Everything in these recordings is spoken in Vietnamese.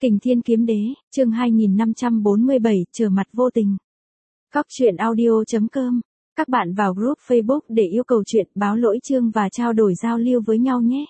Kình Thiên Kiếm Đế, chương 2547, trở mặt vô tình. Góc truyện audio.com. Các bạn vào group Facebook để yêu cầu chuyện, báo lỗi chương và trao đổi giao lưu với nhau nhé.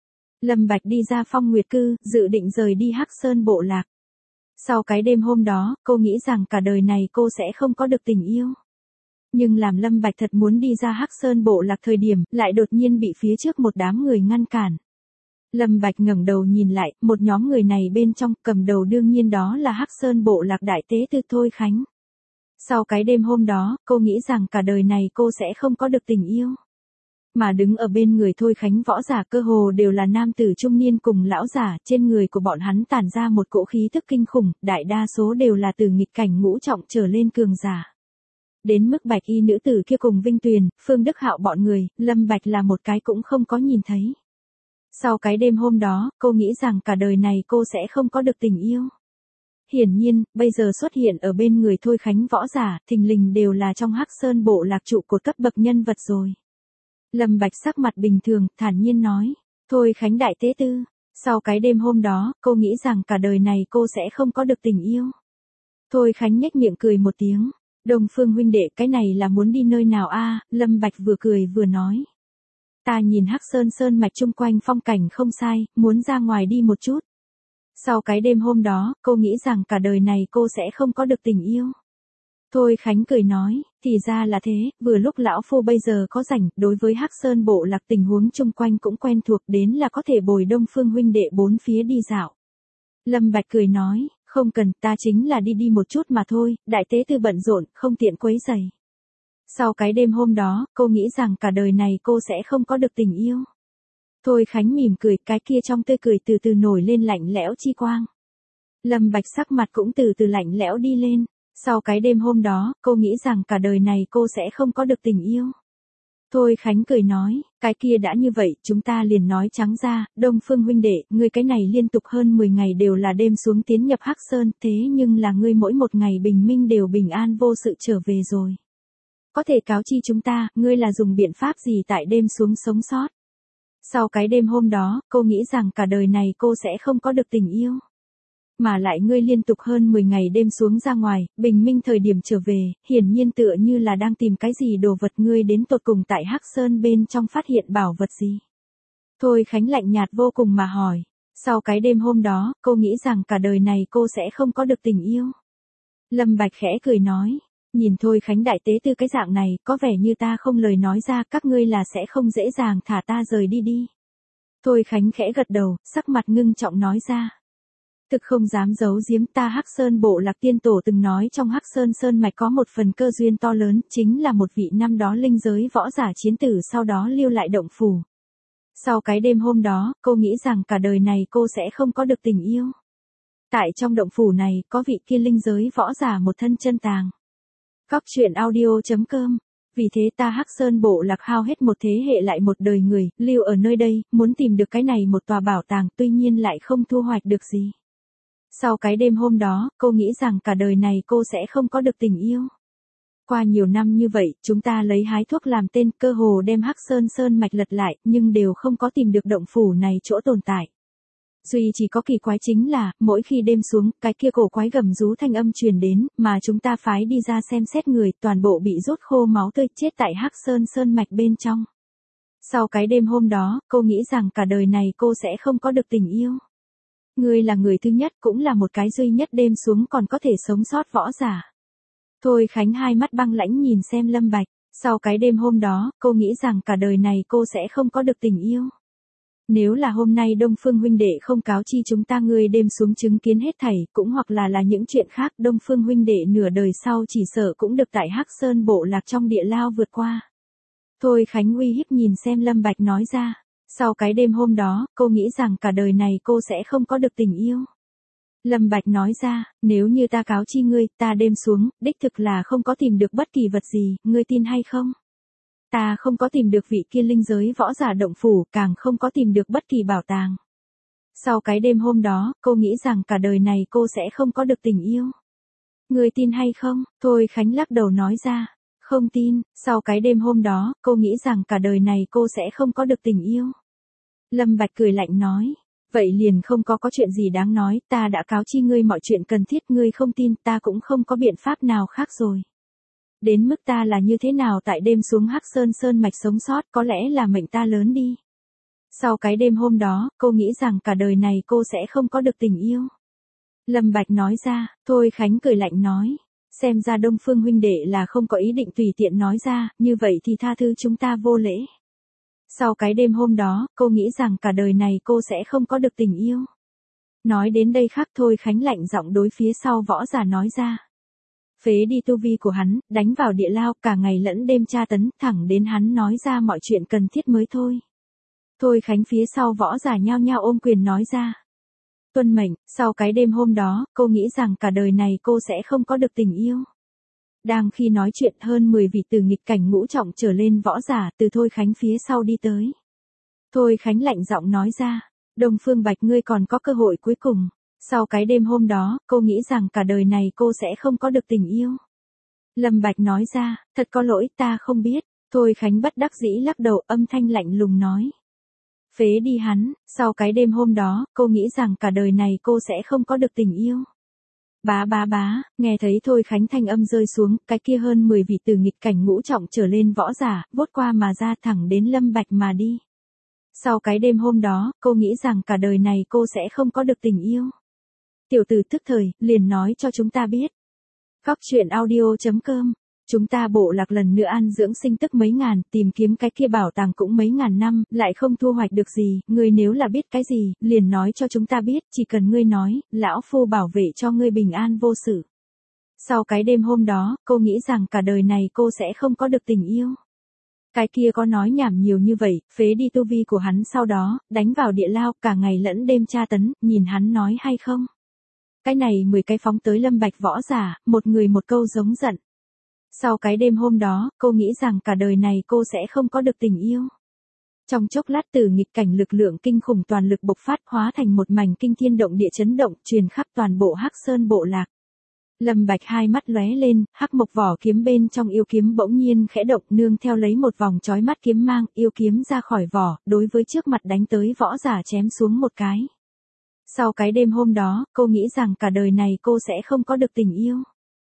Lâm Bạch đi ra Phong Nguyệt Cư, dự định rời đi Hắc Sơn Bộ Lạc. Sau cái đêm hôm đó, cô nghĩ rằng cả đời này cô sẽ không có được tình yêu. Nhưng làm Lâm Bạch thật muốn đi ra Hắc Sơn Bộ Lạc thời điểm, lại đột nhiên bị phía trước một đám người ngăn cản. Lâm Bạch ngẩng đầu nhìn lại, một nhóm người này bên trong, cầm đầu đương nhiên đó là Hắc Sơn Bộ Lạc Đại Tế Tư Thôi Khánh. Sau cái đêm hôm đó, cô nghĩ rằng cả đời này cô sẽ không có được tình yêu. Mà đứng ở bên người Thôi Khánh võ giả cơ hồ đều là nam tử trung niên cùng lão giả, trên người của bọn hắn tản ra một cỗ khí tức kinh khủng, đại đa số đều là từ nghịch cảnh ngũ trọng trở lên cường giả. Đến mức Bạch Y nữ tử kia cùng Vinh Tuyền, Phương Đức Hạo bọn người, Lâm Bạch là một cái cũng không có nhìn thấy. Sau cái đêm hôm đó, cô nghĩ rằng cả đời này cô sẽ không có được tình yêu. Hiển nhiên, bây giờ xuất hiện ở bên người Thôi Khánh võ giả, thình lình đều là trong Hắc Sơn Bộ Lạc trụ cột cấp bậc nhân vật rồi. Lâm Bạch sắc mặt bình thường, thản nhiên nói, Thôi Khánh Đại Tế Tư, sau cái đêm hôm đó, cô nghĩ rằng cả đời này cô sẽ không có được tình yêu. Thôi Khánh nhếch miệng cười một tiếng, Đông Phương huynh đệ, cái này là muốn đi nơi nào a? Lâm Bạch vừa cười vừa nói. Ta nhìn Hắc Sơn sơn mạch chung quanh phong cảnh không sai, muốn ra ngoài đi một chút. Sau cái đêm hôm đó, cô nghĩ rằng cả đời này cô sẽ không có được tình yêu. Thôi Khánh cười nói, thì ra là thế, vừa lúc lão phu bây giờ có rảnh, đối với Hắc Sơn Bộ Lạc tình huống chung quanh cũng quen thuộc, đến là có thể bồi Đông Phương huynh đệ bốn phía đi dạo. Lâm Bạch cười nói, không cần, ta chính là đi một chút mà thôi, Đại Tế Tư bận rộn, không tiện quấy rầy. Sau cái đêm hôm đó, cô nghĩ rằng cả đời này cô sẽ không có được tình yêu. Thôi Khánh mỉm cười, cái kia trong tươi cười từ từ nổi lên lạnh lẽo chi quang. Lâm Bạch sắc mặt cũng từ từ lạnh lẽo đi lên. Sau cái đêm hôm đó, cô nghĩ rằng cả đời này cô sẽ không có được tình yêu. Thôi Khánh cười nói, cái kia đã như vậy, chúng ta liền nói trắng ra, Đông Phương huynh đệ, ngươi cái này liên tục hơn 10 ngày đều là đêm xuống tiến nhập Hắc Sơn, thế nhưng là ngươi mỗi một ngày bình minh đều bình an vô sự trở về rồi. Có thể cáo chi chúng ta, ngươi là dùng biện pháp gì tại đêm xuống sống sót. Sau cái đêm hôm đó, cô nghĩ rằng cả đời này cô sẽ không có được tình yêu. Mà lại ngươi liên tục hơn 10 ngày đêm xuống ra ngoài, bình minh thời điểm trở về, hiển nhiên tựa như là đang tìm cái gì đồ vật, ngươi đến tột cùng tại Hắc Sơn bên trong phát hiện bảo vật gì. Thôi Khánh lạnh nhạt vô cùng mà hỏi. Sau cái đêm hôm đó, cô nghĩ rằng cả đời này cô sẽ không có được tình yêu. Lâm Bạch khẽ cười nói. Nhìn Thôi Khánh Đại Tế Tư cái dạng này, có vẻ như ta không lời nói ra, các ngươi là sẽ không dễ dàng thả ta rời đi. Thôi Khánh khẽ gật đầu, sắc mặt ngưng trọng nói ra. Thực không dám giấu giếm, ta Hắc Sơn Bộ Lạc tiên tổ từng nói trong Hắc Sơn sơn mạch có một phần cơ duyên to lớn, chính là một vị năm đó linh giới võ giả chiến tử sau đó lưu lại động phủ. Sau cái đêm hôm đó, cô nghĩ rằng cả đời này cô sẽ không có được tình yêu. Tại trong động phủ này, có vị kia linh giới võ giả một thân chân tàng. Góc truyện audio.com. Vì thế ta Hắc Sơn Bộ Lạc hao hết một thế hệ lại một đời người, lưu ở nơi đây, muốn tìm được cái này một tòa bảo tàng, tuy nhiên lại không thu hoạch được gì. Sau cái đêm hôm đó, cô nghĩ rằng cả đời này cô sẽ không có được tình yêu. Qua nhiều năm như vậy, chúng ta lấy hái thuốc làm tên, cơ hồ đem Hắc Sơn sơn mạch lật lại, nhưng đều không có tìm được động phủ này chỗ tồn tại. Duy chỉ có kỳ quái chính là, mỗi khi đêm xuống, cái kia cổ quái gầm rú thanh âm truyền đến, mà chúng ta phái đi ra xem xét người, toàn bộ bị rút khô máu tươi, chết tại Hắc Sơn sơn mạch bên trong. Sau cái đêm hôm đó, cô nghĩ rằng cả đời này cô sẽ không có được tình yêu. Ngươi là người thứ nhất, cũng là một cái duy nhất đêm xuống còn có thể sống sót võ giả. Thôi Khánh hai mắt băng lãnh nhìn xem Lâm Bạch, sau cái đêm hôm đó, cô nghĩ rằng cả đời này cô sẽ không có được tình yêu. Nếu là hôm nay Đông Phương huynh đệ không cáo chi chúng ta ngươi đêm xuống chứng kiến hết thảy, cũng hoặc là những chuyện khác, Đông Phương huynh đệ nửa đời sau chỉ sợ cũng được tại Hắc Sơn Bộ Lạc trong địa lao vượt qua. Thôi Khánh uy hiếp nhìn xem Lâm Bạch nói ra. Sau cái đêm hôm đó, cô nghĩ rằng cả đời này cô sẽ không có được tình yêu. Lâm Bạch nói ra, nếu như ta cáo chi ngươi, ta đêm xuống, đích thực là không có tìm được bất kỳ vật gì, ngươi tin hay không? Ta không có tìm được vị kia linh giới võ giả động phủ, càng không có tìm được bất kỳ bảo tàng. Sau cái đêm hôm đó, cô nghĩ rằng cả đời này cô sẽ không có được tình yêu. Ngươi tin hay không? Thôi Khánh lắc đầu nói ra. Không tin, sau cái đêm hôm đó, cô nghĩ rằng cả đời này cô sẽ không có được tình yêu. Lâm Bạch cười lạnh nói, Vậy liền không có chuyện gì đáng nói, ta đã cáo chi ngươi mọi chuyện cần thiết, ngươi không tin, ta cũng không có biện pháp nào khác rồi. Đến mức ta là như thế nào tại đêm xuống Hắc Sơn Sơn mạch sống sót, có lẽ là mệnh ta lớn đi. Sau cái đêm hôm đó, cô nghĩ rằng cả đời này cô sẽ không có được tình yêu. Lâm Bạch nói ra, Thôi Khánh cười lạnh nói. Xem ra Đông Phương huynh đệ là không có ý định tùy tiện nói ra, như vậy thì tha thứ chúng ta vô lễ. Sau cái đêm hôm đó, cô nghĩ rằng cả đời này cô sẽ không có được tình yêu. Nói đến đây khác Thôi Khánh lạnh giọng đối phía sau võ giả nói ra. Phế đi tu vi của hắn, đánh vào địa lao, cả ngày lẫn đêm tra tấn, thẳng đến hắn nói ra mọi chuyện cần thiết mới thôi. Thôi Khánh phía sau võ giả nhao nhao ôm quyền nói ra. Tuân mệnh, sau cái đêm hôm đó, cô nghĩ rằng cả đời này cô sẽ không có được tình yêu. Đang khi nói chuyện hơn 10 vị từ nghịch cảnh ngũ trọng trở lên võ giả từ Thôi Khánh phía sau đi tới. Thôi Khánh lạnh giọng nói ra, Đông Phương Bạch ngươi còn có cơ hội cuối cùng. Sau cái đêm hôm đó, cô nghĩ rằng cả đời này cô sẽ không có được tình yêu. Lâm Bạch nói ra, thật có lỗi ta không biết. Thôi Khánh bất đắc dĩ lắc đầu âm thanh lạnh lùng nói. Phế đi hắn, sau cái đêm hôm đó, cô nghĩ rằng cả đời này cô sẽ không có được tình yêu. Bá bá bá, nghe thấy Thôi Khánh thanh âm rơi xuống, cái kia hơn 10 vị từ nghịch cảnh ngũ trọng trở lên võ giả, vút qua mà ra thẳng đến Lâm Bạch mà đi. Sau cái đêm hôm đó, cô nghĩ rằng cả đời này cô sẽ không có được tình yêu. Tiểu tử tức thời, liền nói cho chúng ta biết. Góc truyện audio.com. Chúng ta bộ lạc lần nữa an dưỡng sinh tức mấy ngàn, tìm kiếm cái kia bảo tàng cũng mấy ngàn năm, lại không thu hoạch được gì, ngươi nếu là biết cái gì, liền nói cho chúng ta biết, chỉ cần ngươi nói, lão phu bảo vệ cho ngươi bình an vô sự. Sau cái đêm hôm đó, cô nghĩ rằng cả đời này cô sẽ không có được tình yêu. Cái kia có nói nhảm nhiều như vậy, phế đi tu vi của hắn sau đó, đánh vào địa lao, cả ngày lẫn đêm tra tấn, nhìn hắn nói hay không. Cái này 10 cái phóng tới Lâm Bạch võ giả, một người một câu giống giận. Sau cái đêm hôm đó, cô nghĩ rằng cả đời này cô sẽ không có được tình yêu. Trong chốc lát từ nghịch cảnh lực lượng kinh khủng toàn lực bộc phát hóa thành một mảnh kinh thiên động địa chấn động truyền khắp toàn bộ Hắc Sơn bộ lạc. Lâm Bạch hai mắt lóe lên, hắc mộc vỏ kiếm bên trong yêu kiếm bỗng nhiên khẽ động nương theo lấy một vòng chói mắt kiếm mang, yêu kiếm ra khỏi vỏ, đối với trước mặt đánh tới võ giả chém xuống một cái. Sau cái đêm hôm đó, cô nghĩ rằng cả đời này cô sẽ không có được tình yêu.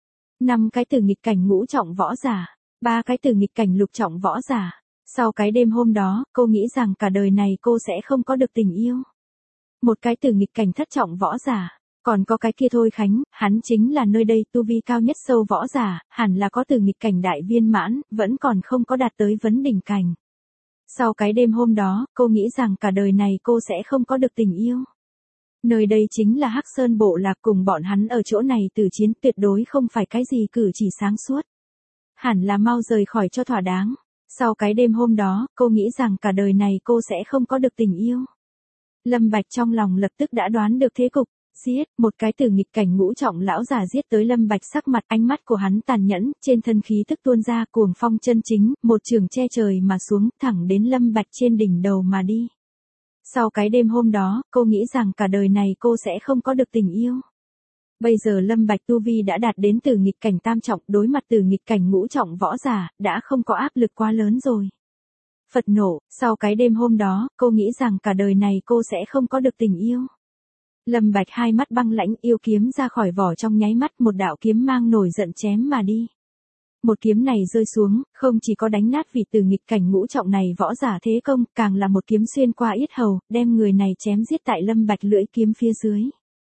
5 cái từ nghịch cảnh ngũ trọng võ giả, 3 cái từ nghịch cảnh lục trọng võ giả. Sau cái đêm hôm đó, cô nghĩ rằng cả đời này cô sẽ không có được tình yêu. Một cái từ nghịch cảnh thất trọng võ giả, còn có cái kia Thôi Khánh, hắn chính là nơi đây tu vi cao nhất sâu võ giả, hẳn là có từ nghịch cảnh đại viên mãn, vẫn còn không có đạt tới vấn đỉnh cảnh. Sau cái đêm hôm đó, cô nghĩ rằng cả đời này cô sẽ không có được tình yêu. Nơi đây chính là Hắc Sơn bộ lạc, cùng bọn hắn ở chỗ này tử chiến tuyệt đối không phải cái gì cử chỉ sáng suốt. Hẳn là mau rời khỏi cho thỏa đáng. Sau cái đêm hôm đó, cô nghĩ rằng cả đời này cô sẽ không có được tình yêu. Lâm Bạch trong lòng lập tức đã đoán được thế cục. Giết, một cái từ nghịch cảnh ngũ trọng lão già giết tới Lâm Bạch, sắc mặt ánh mắt của hắn tàn nhẫn, trên thân khí tức tuôn ra cuồng phong chân chính, một trường che trời mà xuống, thẳng đến Lâm Bạch trên đỉnh đầu mà đi. Sau cái đêm hôm đó, cô nghĩ rằng cả đời này cô sẽ không có được tình yêu. Bây giờ Lâm Bạch tu vi đã đạt đến từ nghịch cảnh tam trọng, đối mặt từ nghịch cảnh ngũ trọng võ giả, đã không có áp lực quá lớn rồi. Phật nộ, sau cái đêm hôm đó, cô nghĩ rằng cả đời này cô sẽ không có được tình yêu. Lâm Bạch hai mắt băng lãnh, yêu kiếm ra khỏi vỏ trong nháy mắt, một đạo kiếm mang nổi giận chém mà đi. Một kiếm này rơi xuống, không chỉ có đánh nát vị từ nghịch cảnh ngũ trọng này võ giả thế công, càng là một kiếm xuyên qua yết hầu, đem người này chém giết tại Lâm Bạch lưỡi kiếm phía dưới.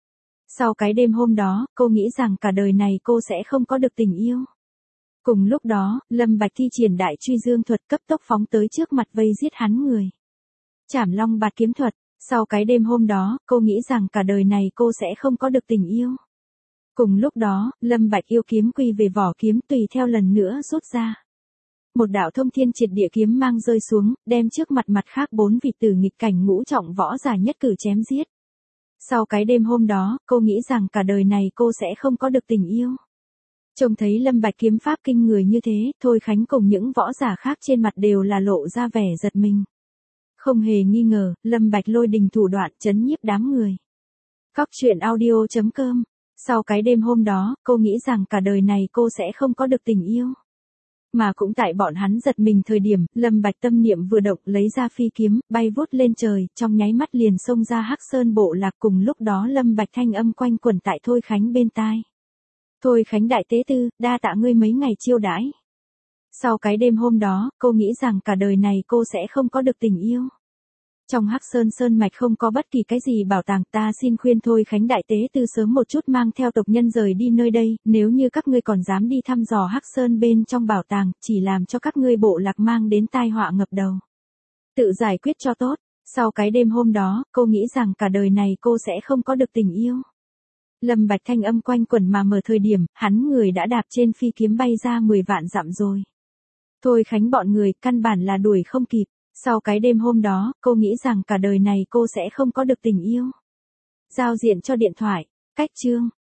Sau cái đêm hôm đó, cô nghĩ rằng cả đời này cô sẽ không có được tình yêu. Cùng lúc đó, Lâm Bạch thi triển đại truy dương thuật, cấp tốc phóng tới trước mặt vây giết hắn người. Trảm Long Bạt kiếm thuật. Sau cái đêm hôm đó, cô nghĩ rằng cả đời này cô sẽ không có được tình yêu. Cùng lúc đó, Lâm Bạch yêu kiếm quy về vỏ kiếm tùy theo lần nữa rút ra. Một đạo thông thiên triệt địa kiếm mang rơi xuống, đem trước mặt mặt khác 4 vị từ nghịch cảnh ngũ trọng võ giả nhất cử chém giết. Sau cái đêm hôm đó, cô nghĩ rằng cả đời này cô sẽ không có được tình yêu. Trông thấy Lâm Bạch kiếm pháp kinh người như thế, Thôi Khánh cùng những võ giả khác trên mặt đều là lộ ra vẻ giật mình. Không hề nghi ngờ, Lâm Bạch lôi đình thủ đoạn chấn nhiếp đám người. Góc truyện audio.com. Sau cái đêm hôm đó, cô nghĩ rằng cả đời này cô sẽ không có được tình yêu. Mà cũng tại bọn hắn giật mình thời điểm, Lâm Bạch tâm niệm vừa động lấy ra phi kiếm, bay vút lên trời, trong nháy mắt liền xông ra Hắc Sơn bộ lạc. Cùng lúc đó Lâm Bạch thanh âm quanh quẩn tại Thôi Khánh bên tai. Thôi Khánh đại tế tư, đa tạ ngươi mấy ngày chiêu đãi. Sau cái đêm hôm đó, cô nghĩ rằng cả đời này cô sẽ không có được tình yêu. Trong Hắc Sơn Sơn Mạch không có bất kỳ cái gì bảo tàng, ta xin khuyên Thôi Khánh đại tế tư sớm một chút mang theo tộc nhân rời đi nơi đây, nếu như các ngươi còn dám đi thăm dò Hắc Sơn bên trong bảo tàng, chỉ làm cho các ngươi bộ lạc mang đến tai họa ngập đầu. Tự giải quyết cho tốt, sau cái đêm hôm đó, cô nghĩ rằng cả đời này cô sẽ không có được tình yêu. Lâm Bạch thanh âm quanh quẩn mà mở thời điểm, hắn người đã đạp trên phi kiếm bay ra 10 vạn dặm rồi. Thôi Khánh bọn người căn bản là đuổi không kịp. Sau cái đêm hôm đó, cô nghĩ rằng cả đời này cô sẽ không có được tình yêu. Giao diện cho điện thoại. Cách chương.